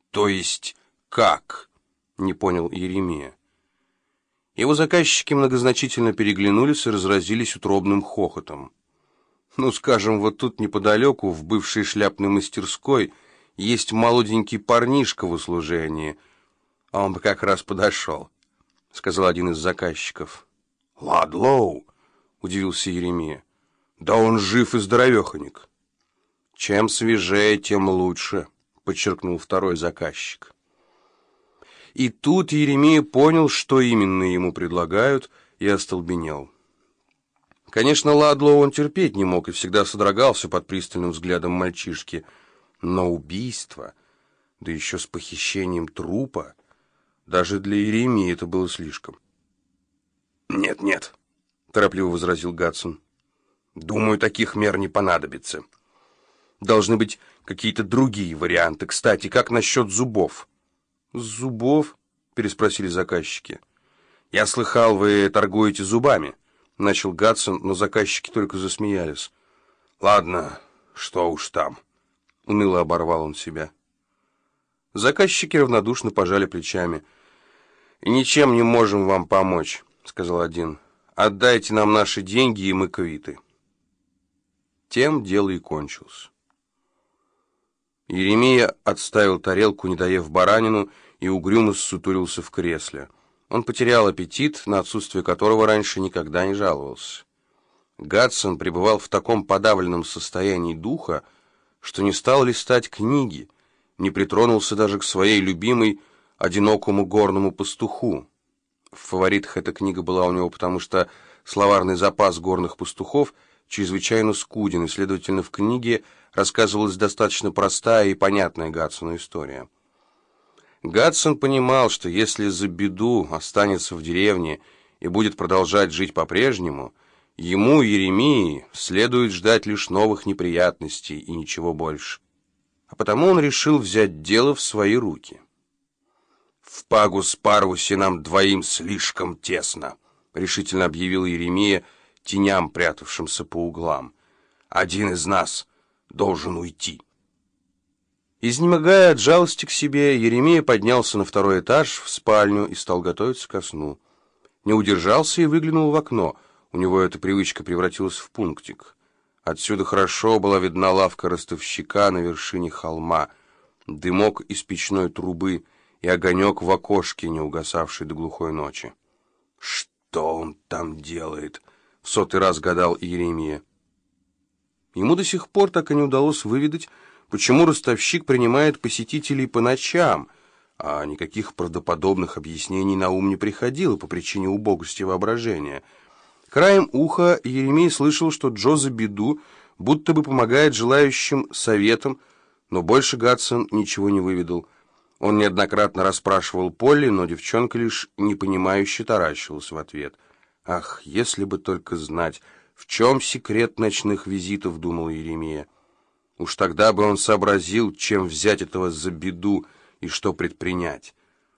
То есть как? Не понял Еремия. Его заказчики многозначительно переглянулись и разразились утробным хохотом. Ну, скажем, вот тут неподалеку, в бывшей шляпной мастерской, есть молоденький парнишка в услужении, а он бы как раз подошел, — сказал один из заказчиков. — Ладлоу, — удивился Еремия, — да он жив и здоровеханик. — Чем свежее, тем лучше, — подчеркнул второй заказчик. И тут Еремия понял, что именно ему предлагают, и остолбенел. Конечно, Ладлоу он терпеть не мог и всегда содрогался под пристальным взглядом мальчишки, но убийство, да еще с похищением трупа, даже для Еремии это было слишком. «Нет», — торопливо возразил Гатсон, — «думаю, таких мер не понадобится. Должны быть какие-то другие варианты. Кстати, как насчет зубов?» «Зубов?» — переспросили заказчики. «Я слыхал, вы торгуете зубами», — начал Гатсон, но заказчики только засмеялись. «Ладно, что уж там», — уныло оборвал он себя. Заказчики равнодушно пожали плечами. «И ничем не можем вам помочь», — сказал один. «Отдайте нам наши деньги, и мы квиты». Тем дело и кончилось. Еремия отставил тарелку, не доев баранину, и угрюмо ссутурился в кресле. Он потерял аппетит, на отсутствие которого раньше никогда не жаловался. Гатсон пребывал в таком подавленном состоянии духа, что не стал листать книги, не притронулся даже к своей любимой «Одинокому горному пастуху». В фаворитах эта книга была у него, потому что словарный запас горных пастухов чрезвычайно скуден, и, следовательно, в книге рассказывалась достаточно простая и понятная Гатсону история. Гатсон понимал, что если Забиду останется в деревне и будет продолжать жить по-прежнему, ему, Еремии, следует ждать лишь новых неприятностей и ничего больше. А потому он решил взять дело в свои руки. «В Пагус-Парвусе нам двоим слишком тесно», — решительно объявил Еремия теням, прятавшимся по углам. «Один из нас должен уйти». Изнемогая от жалости к себе, Еремия поднялся на второй этаж в спальню и стал готовиться ко сну. Не удержался и выглянул в окно. У него эта привычка превратилась в пунктик. Отсюда хорошо была видна лавка ростовщика на вершине холма, дымок из печной трубы и огонек в окошке, не угасавший до глухой ночи. «Что он там делает?» — в сотый раз гадал Еремия. Ему до сих пор так и не удалось выведать, почему ростовщик принимает посетителей по ночам, а никаких правдоподобных объяснений на ум не приходило по причине убогости воображения. Краем уха Еремей слышал, что Джо Забиду будто бы помогает желающим советом, но больше Гатсон ничего не выведал. Он неоднократно расспрашивал Полли, но девчонка лишь непонимающе таращилась в ответ. «Ах, если бы только знать, в чем секрет ночных визитов», — думал Еремия. Уж тогда бы он сообразил, чем взять этого Забиду и что предпринять.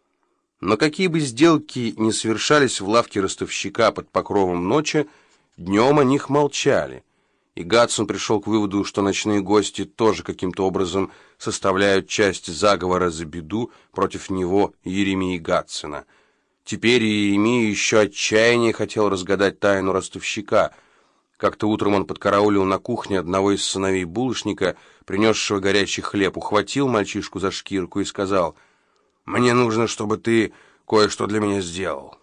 Но какие бы сделки ни совершались в лавке ростовщика под покровом ночи, днем о них молчали. И Гатсон пришел к выводу, что ночные гости тоже каким-то образом составляют часть заговора Забиду против него, Еремии Гатсона. Теперь Еремия еще отчаяннее хотел разгадать тайну ростовщика. Как-то утром он подкараулил на кухне одного из сыновей булочника, принесшего горячий хлеб, ухватил мальчишку за шкирку и сказал: «Мне нужно, чтобы ты кое-что для меня сделал».